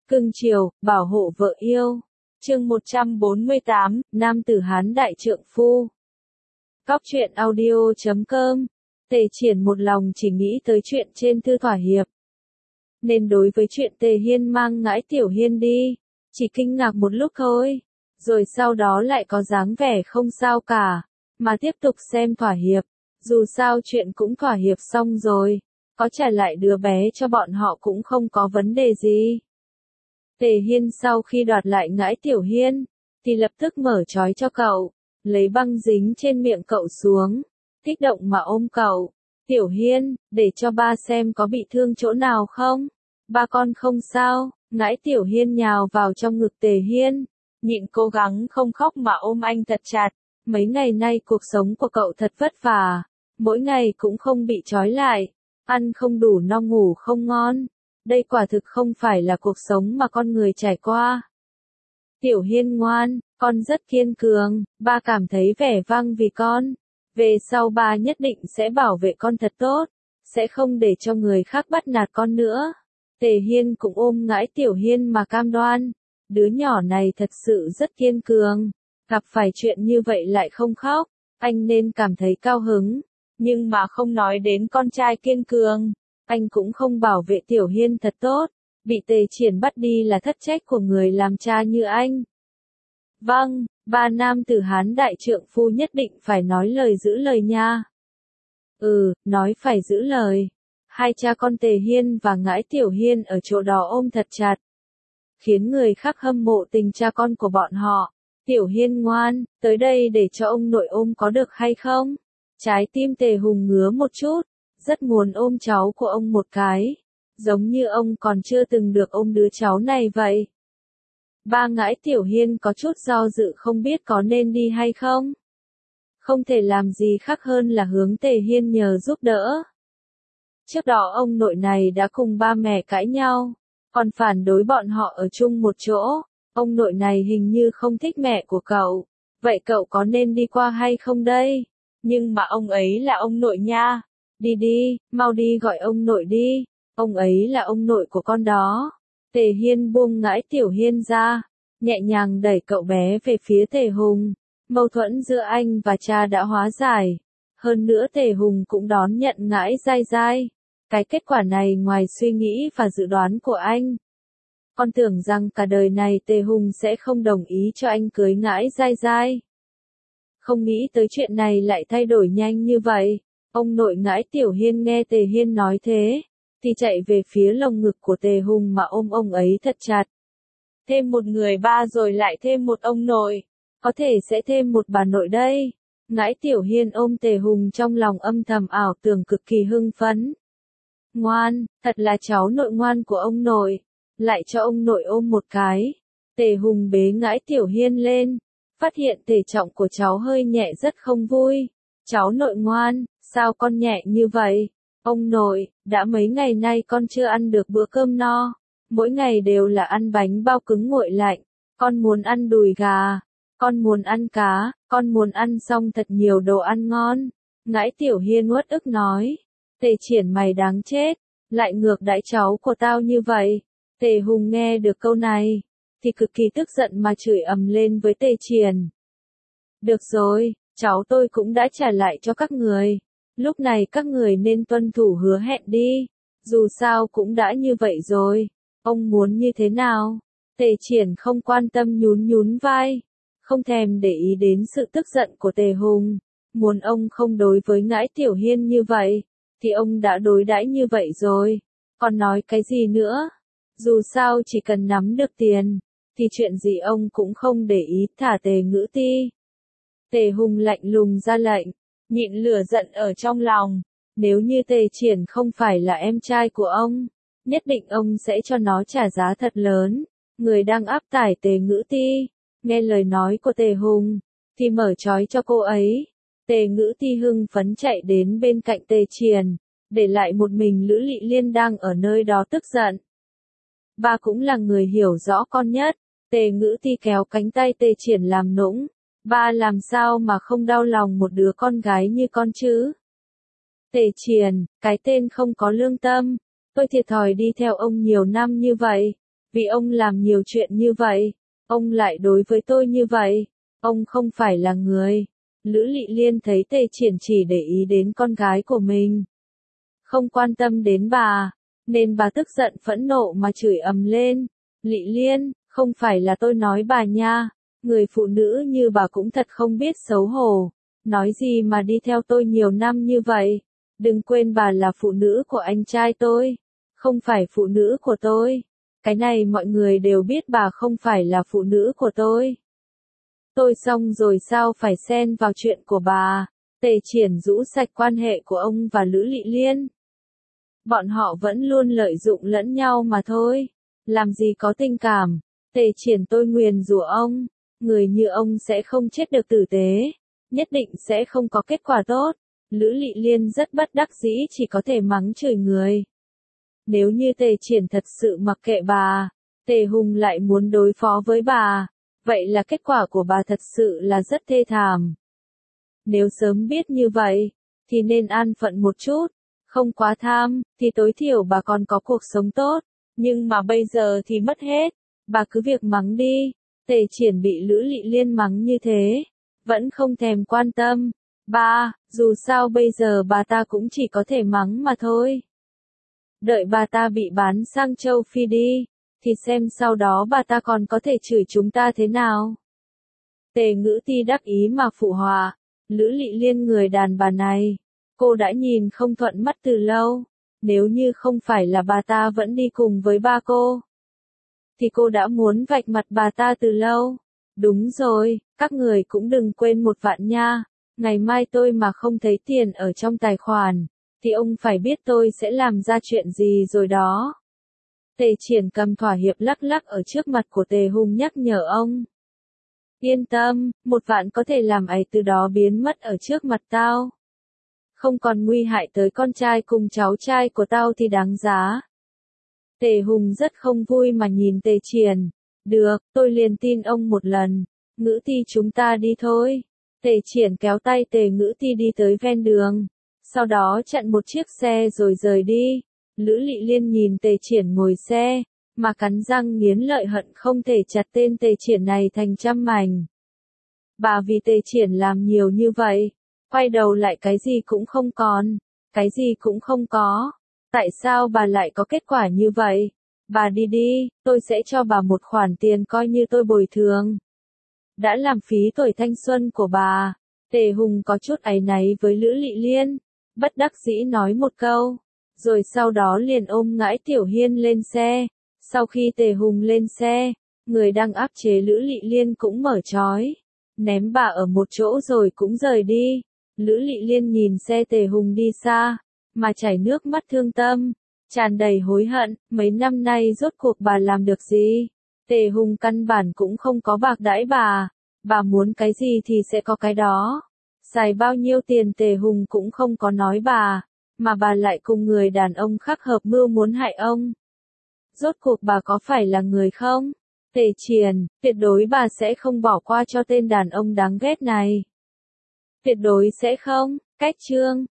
Cưng chiều, bảo hộ vợ yêu. Chương 148, Nam tử Hán đại trượng phu. Góc truyện audio.com. Tề Triển một lòng chỉ nghĩ tới chuyện trên thư thỏa hiệp. Nên đối với chuyện Tề Hiên mang Ngãi Tiểu Hiên đi, chỉ kinh ngạc một lúc thôi, rồi sau đó lại có dáng vẻ không sao cả, mà tiếp tục xem thỏa hiệp. Dù sao chuyện cũng thỏa hiệp xong rồi, có trả lại đứa bé cho bọn họ cũng không có vấn đề gì. Tề Hiên sau khi đoạt lại Ngãi Tiểu Hiên, thì lập tức mở trói cho cậu, lấy băng dính trên miệng cậu xuống, kích động mà ôm cậu. Tiểu Hiên, để cho ba xem có bị thương chỗ nào không? Ba con không sao. Ngãi Tiểu Hiên nhào vào trong ngực Tề Hiên, nhịn cố gắng không khóc mà ôm anh thật chặt. Mấy ngày nay cuộc sống của cậu thật vất vả, mỗi ngày cũng không bị trói lại, ăn không đủ no ngủ không ngon. Đây quả thực không phải là cuộc sống mà con người trải qua. Tiểu Hiên ngoan, con rất kiên cường, ba cảm thấy vẻ vang vì con. Về sau ba nhất định sẽ bảo vệ con thật tốt, sẽ không để cho người khác bắt nạt con nữa. Tề Hiên cũng ôm Ngãi Tiểu Hiên mà cam đoan, đứa nhỏ này thật sự rất kiên cường, gặp phải chuyện như vậy lại không khóc, anh nên cảm thấy cao hứng, nhưng mà không nói đến con trai kiên cường, anh cũng không bảo vệ Tiểu Hiên thật tốt, bị Tề Triển bắt đi là thất trách của người làm cha như anh. Vâng, ba nam tử Hán đại trượng phu nhất định phải nói lời giữ lời nha. Nói phải giữ lời. Hai cha con Tề Hiên và Ngãi Tiểu Hiên ở chỗ đó ôm thật chặt, khiến người khác hâm mộ tình cha con của bọn họ. Tiểu Hiên ngoan, tới đây để cho ông nội ôm có được hay không? Trái tim Tề Hùng ngứa một chút, rất muốn ôm cháu của ông một cái, giống như ông còn chưa từng được ôm đứa cháu này vậy. Ba Ngãi Tiểu Hiên có chút do dự không biết có nên đi hay không. Không thể làm gì khác hơn là hướng Tề Hiên nhờ giúp đỡ. Trước đó ông nội này đã cùng ba mẹ cãi nhau, còn phản đối bọn họ ở chung một chỗ. Ông nội này hình như không thích mẹ của cậu. Vậy cậu có nên đi qua hay không đây? Nhưng mà ông ấy là ông nội nha. Đi đi, mau đi gọi ông nội đi. Ông ấy là ông nội của con đó. Tề Hiên buông Ngãi Tiểu Hiên ra, nhẹ nhàng đẩy cậu bé về phía Tề Hùng. Mâu thuẫn giữa anh và cha đã hóa giải. Hơn nữa Tề Hùng cũng đón nhận Ngãi Giai Giai. Cái kết quả này ngoài suy nghĩ và dự đoán của anh. Con tưởng rằng cả đời này Tề Hùng sẽ không đồng ý cho anh cưới Ngãi Giai Giai. Không nghĩ tới chuyện này lại thay đổi nhanh như vậy. Ông nội Ngãi Tiểu Hiên nghe Tề Hiên nói thế, thì chạy về phía lồng ngực của Tề Hùng mà ôm ông ấy thật chặt. Thêm một người ba rồi lại thêm một ông nội, có thể sẽ thêm một bà nội đây. Ngãi Tiểu Hiên ôm Tề Hùng trong lòng âm thầm ảo tưởng cực kỳ hưng phấn. Ngoan, thật là cháu nội ngoan của ông nội, lại cho ông nội ôm một cái. Tề Hùng bế Ngãi Tiểu Hiên lên, phát hiện thể trọng của cháu hơi nhẹ rất không vui. Cháu nội ngoan, sao con nhẹ như vậy? Ông nội, đã mấy ngày nay con chưa ăn được bữa cơm no, mỗi ngày đều là ăn bánh bao cứng nguội lạnh, con muốn ăn đùi gà, con muốn ăn cá, con muốn ăn xong thật nhiều đồ ăn ngon. Ngãi Tiểu Hiên uất ức nói. Tề Triển mày đáng chết, lại ngược đãi cháu của tao như vậy. Tề Hùng nghe được câu này, thì cực kỳ tức giận mà chửi ầm lên với Tề Triển. Được rồi, cháu tôi cũng đã trả lại cho các người. Lúc này các người nên tuân thủ hứa hẹn đi. Dù sao cũng đã như vậy rồi. Ông muốn như thế nào? Tề Triển không quan tâm nhún nhún vai. Không thèm để ý đến sự tức giận của Tề Hùng. Muốn ông không đối với Ngãi Tiểu Hiên như vậy, thì ông đã đối đãi như vậy rồi. Còn nói cái gì nữa? Dù sao chỉ cần nắm được tiền, thì chuyện gì ông cũng không để ý. Thả Tề Ngữ Ti. Tề Hùng lạnh lùng ra lệnh, nhịn lửa giận ở trong lòng. Nếu như Tề Triển không phải là em trai của ông, nhất định ông sẽ cho nó trả giá thật lớn. Người đang áp tải Tề Ngữ Ti, nghe lời nói của Tề Hùng, thì mở trói cho cô ấy. Tề Ngữ Ti hưng phấn chạy đến bên cạnh Tề Triển, để lại một mình Lữ Lị Liên đang ở nơi đó tức giận. Ba cũng là người hiểu rõ con nhất. Tề Ngữ Ti kéo cánh tay Tề Triển làm nũng. Ba làm sao mà không đau lòng một đứa con gái như con chứ? Tề Triển, cái tên không có lương tâm. Tôi thiệt thòi đi theo ông nhiều năm như vậy. Vì ông làm nhiều chuyện như vậy, ông lại đối với tôi như vậy, ông không phải là người. Lữ Lị Liên thấy Tề Triển chỉ để ý đến con gái của mình, không quan tâm đến bà, nên bà tức giận phẫn nộ mà chửi ầm lên. Lị Liên, không phải là tôi nói bà nha, người phụ nữ như bà cũng thật không biết xấu hổ, nói gì mà đi theo tôi nhiều năm như vậy, đừng quên bà là phụ nữ của anh trai tôi, không phải phụ nữ của tôi, cái này mọi người đều biết bà không phải là phụ nữ của tôi. Tôi xong rồi sao phải xen vào chuyện của bà. Tề Triển rũ sạch quan hệ của ông và Lữ Lị Liên. Bọn họ vẫn luôn lợi dụng lẫn nhau mà thôi. Làm gì có tình cảm. Tề Triển tôi nguyền rủa ông. Người như ông sẽ không chết được tử tế. Nhất định sẽ không có kết quả tốt. Lữ Lị Liên rất bất đắc dĩ chỉ có thể mắng chửi người. Nếu như Tề Triển thật sự mặc kệ bà, Tề Hùng lại muốn đối phó với bà, vậy là kết quả của bà thật sự là rất thê thảm. Nếu sớm biết như vậy, thì nên an phận một chút, không quá tham, thì tối thiểu bà còn có cuộc sống tốt, nhưng mà bây giờ thì mất hết, bà cứ việc mắng đi. Tề Triển bị Lữ Lị Liên mắng như thế, vẫn không thèm quan tâm. Ba, dù sao bây giờ bà ta cũng chỉ có thể mắng mà thôi. Đợi bà ta bị bán sang châu Phi đi, thì xem sau đó bà ta còn có thể chửi chúng ta thế nào. Tề Ngữ Ti đắc ý mà phụ họa, Lữ Lị Liên người đàn bà này, cô đã nhìn không thuận mắt từ lâu, nếu như không phải là bà ta vẫn đi cùng với ba cô, thì cô đã muốn vạch mặt bà ta từ lâu. Đúng rồi, các người cũng đừng quên một vạn nha, ngày mai tôi mà không thấy tiền ở trong tài khoản, thì ông phải biết tôi sẽ làm ra chuyện gì rồi đó. Tề Triển cầm thỏa hiệp lắc lắc ở trước mặt của Tề Hùng nhắc nhở ông. Yên tâm, 1 vạn có thể làm ấy từ đó biến mất ở trước mặt tao. Không còn nguy hại tới con trai cùng cháu trai của tao thì đáng giá. Tề Hùng rất không vui mà nhìn Tề Triển. Được, tôi liền tin ông một lần. Ngữ Ti chúng ta đi thôi. Tề Triển kéo tay Tề Ngữ Ti đi tới ven đường. Sau đó chặn một chiếc xe rồi rời đi. Lữ Lị Liên nhìn Tề Triển ngồi xe, mà cắn răng nghiến lợi hận không thể chặt tên Tề Triển này thành trăm mảnh. Bà vì Tề Triển làm nhiều như vậy, quay đầu lại cái gì cũng không còn, cái gì cũng không có. Tại sao bà lại có kết quả như vậy? Bà đi đi, tôi sẽ cho bà một khoản tiền coi như tôi bồi thường. Đã làm phí tuổi thanh xuân của bà. Tề Hùng có chút áy náy với Lữ Lị Liên, bất đắc dĩ nói một câu, rồi sau đó liền ôm ngãi Tiểu Hiên lên xe. Sau khi Tề Hùng lên xe, người đang áp chế Lữ Lị Liên cũng mở trói, ném bà ở một chỗ rồi cũng rời đi. Lữ Lị Liên nhìn xe Tề Hùng đi xa, mà chảy nước mắt thương tâm, tràn đầy hối hận, mấy năm nay rốt cuộc bà làm được gì? Tề Hùng căn bản cũng không có bạc đãi bà muốn cái gì thì sẽ có cái đó. Xài bao nhiêu tiền Tề Hùng cũng không có nói mà bà lại cùng người đàn ông khác hợp mưu muốn hại ông. Rốt cuộc bà có phải là người không? Tề Triển, tuyệt đối bà sẽ không bỏ qua cho tên đàn ông đáng ghét này. Tuyệt đối sẽ không. Cách chương